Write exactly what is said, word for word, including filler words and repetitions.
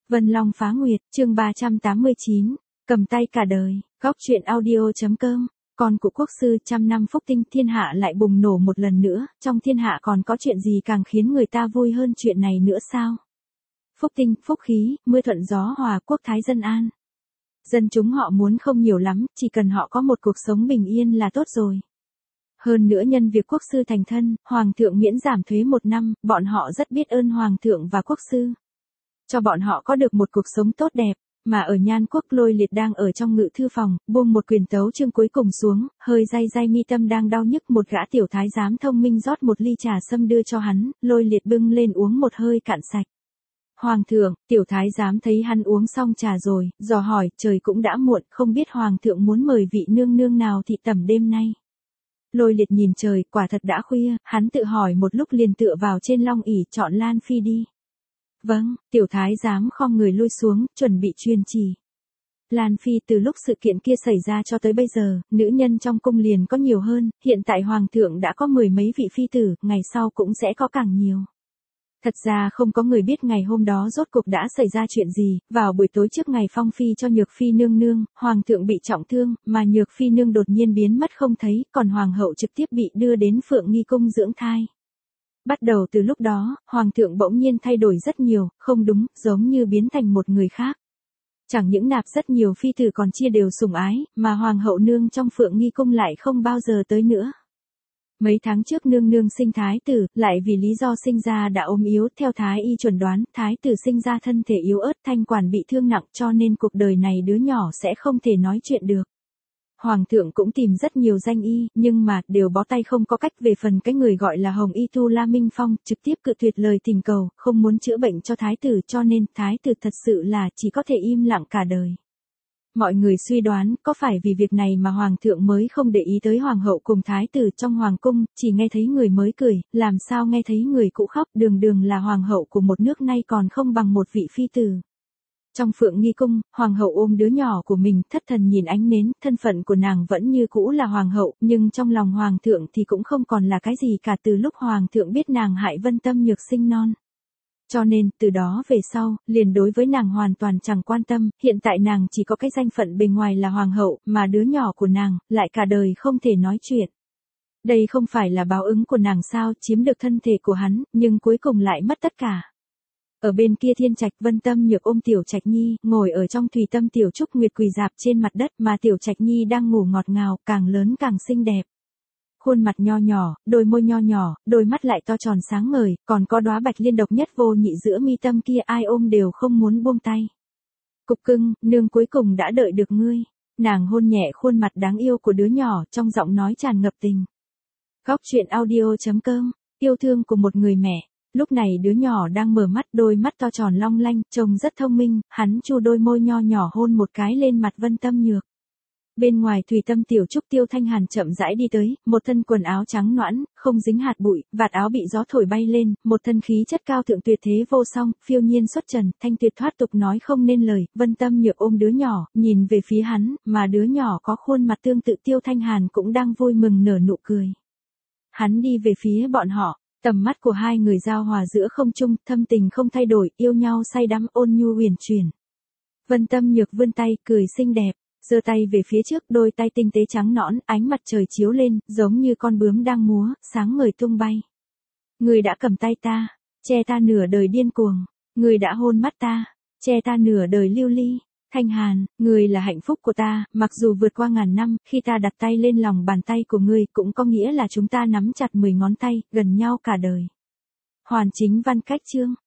Vân Long phá nguyệt, chương ba trăm tám mươi chín, cầm tay cả đời, góc truyện audio.com, con của quốc sư trăm năm phúc tinh thiên hạ lại bùng nổ một lần nữa, trong thiên hạ còn có chuyện gì càng khiến người ta vui hơn chuyện này nữa sao? Phúc tinh, phúc khí, mưa thuận gió hòa quốc thái dân an. Dân chúng họ muốn không nhiều lắm, chỉ cần họ có một cuộc sống bình yên là tốt rồi. Hơn nữa nhân việc quốc sư thành thân, hoàng thượng miễn giảm thuế một năm, bọn họ rất biết ơn hoàng thượng và quốc sư. Cho bọn họ có được một cuộc sống tốt đẹp, mà ở Nhan Quốc Lôi Liệt đang ở trong ngự thư phòng, buông một quyền tấu chương cuối cùng xuống, hơi day day mi tâm đang đau nhức, một gã tiểu thái giám thông minh rót một ly trà sâm đưa cho hắn, Lôi Liệt bưng lên uống một hơi cạn sạch. Hoàng thượng, tiểu thái giám thấy hắn uống xong trà rồi, dò hỏi, trời cũng đã muộn, không biết hoàng thượng muốn mời vị nương nương nào thị tẩm đêm nay. Lôi Liệt nhìn trời, quả thật đã khuya, hắn tự hỏi một lúc liền tựa vào trên long ỷ chọn Lan Phi đi. Vâng, tiểu thái giám khom người lui xuống, chuẩn bị truyền chỉ. Lan Phi từ lúc sự kiện kia xảy ra cho tới bây giờ, nữ nhân trong cung liền có nhiều hơn, hiện tại hoàng thượng đã có mười mấy vị phi tử, ngày sau cũng sẽ có càng nhiều. Thật ra không có người biết ngày hôm đó rốt cuộc đã xảy ra chuyện gì, vào buổi tối trước ngày phong phi cho Nhược Phi nương nương, hoàng thượng bị trọng thương, mà Nhược Phi nương đột nhiên biến mất không thấy, còn hoàng hậu trực tiếp bị đưa đến Phượng Nghi cung dưỡng thai. Bắt đầu từ lúc đó, hoàng thượng bỗng nhiên thay đổi rất nhiều, không đúng, giống như biến thành một người khác. Chẳng những nạp rất nhiều phi tử còn chia đều sủng ái, mà hoàng hậu nương trong Phượng Nghi cung lại không bao giờ tới nữa. Mấy tháng trước nương nương sinh thái tử, lại vì lý do sinh ra đã ốm yếu, theo thái y chuẩn đoán, thái tử sinh ra thân thể yếu ớt, thanh quản bị thương nặng, cho nên cuộc đời này đứa nhỏ sẽ không thể nói chuyện được. Hoàng thượng cũng tìm rất nhiều danh y, nhưng mà, đều bó tay không có cách. Về phần cái người gọi là Hồng Y Tu La Minh Phong, trực tiếp cự tuyệt lời thỉnh cầu, không muốn chữa bệnh cho thái tử, cho nên, thái tử thật sự là chỉ có thể im lặng cả đời. Mọi người suy đoán, có phải vì việc này mà hoàng thượng mới không để ý tới hoàng hậu cùng thái tử trong hoàng cung, chỉ nghe thấy người mới cười, làm sao nghe thấy người cũ khóc, đường đường là hoàng hậu của một nước nay còn không bằng một vị phi tử. Trong Phượng Nghi cung, hoàng hậu ôm đứa nhỏ của mình, thất thần nhìn ánh nến, thân phận của nàng vẫn như cũ là hoàng hậu, nhưng trong lòng hoàng thượng thì cũng không còn là cái gì cả từ lúc hoàng thượng biết nàng hại Vân Tâm Nhược sinh non. Cho nên, từ đó về sau, liền đối với nàng hoàn toàn chẳng quan tâm, hiện tại nàng chỉ có cái danh phận bề ngoài là hoàng hậu, mà đứa nhỏ của nàng, lại cả đời không thể nói chuyện. Đây không phải là báo ứng của nàng sao, chiếm được thân thể của hắn, nhưng cuối cùng lại mất tất cả. Ở bên kia thiên trạch, Vân Tâm Nhược ôm Tiểu Trạch Nhi, ngồi ở trong thủy tâm Tiểu Trúc Nguyệt quỳ rạp trên mặt đất, mà Tiểu Trạch Nhi đang ngủ ngọt ngào, càng lớn càng xinh đẹp. Khuôn mặt nho nhỏ, đôi môi nho nhỏ, đôi mắt lại to tròn sáng ngời, còn có đóa bạch liên độc nhất vô nhị giữa mi tâm kia, ai ôm đều không muốn buông tay. Cục cưng, nương cuối cùng đã đợi được ngươi. Nàng hôn nhẹ khuôn mặt đáng yêu của đứa nhỏ, trong giọng nói tràn ngập tình. Góc truyện audio.com, yêu thương của một người mẹ. Lúc này đứa nhỏ đang mở mắt, đôi mắt to tròn long lanh, trông rất thông minh, hắn chu đôi môi nho nhỏ hôn một cái lên mặt Vân Tâm Nhược. Bên ngoài thủy tâm Tiểu Trúc Tiêu Thanh Hàn chậm rãi đi tới, một thân quần áo trắng nõn, không dính hạt bụi, vạt áo bị gió thổi bay lên, một thân khí chất cao thượng tuyệt thế vô song, phiêu nhiên xuất trần, thanh tuyệt thoát tục nói không nên lời. Vân Tâm Nhược ôm đứa nhỏ, nhìn về phía hắn, mà đứa nhỏ có khuôn mặt tương tự Tiêu Thanh Hàn cũng đang vui mừng nở nụ cười. Hắn đi về phía bọn họ, tầm mắt của hai người giao hòa giữa không trung, thâm tình không thay đổi, yêu nhau say đắm, ôn nhu huyền chuyển. Vân Tâm Nhược vươn tay, cười xinh đẹp. Giơ tay về phía trước, đôi tay tinh tế trắng nõn, ánh mặt trời chiếu lên, giống như con bướm đang múa, sáng ngời tung bay. Người đã cầm tay ta, che ta nửa đời điên cuồng, người đã hôn mắt ta, che ta nửa đời lưu ly. Thanh Hàn, người là hạnh phúc của ta, mặc dù vượt qua ngàn năm, khi ta đặt tay lên lòng bàn tay của ngươi, cũng có nghĩa là chúng ta nắm chặt mười ngón tay, gần nhau cả đời. Hoàn chính văn cách chương.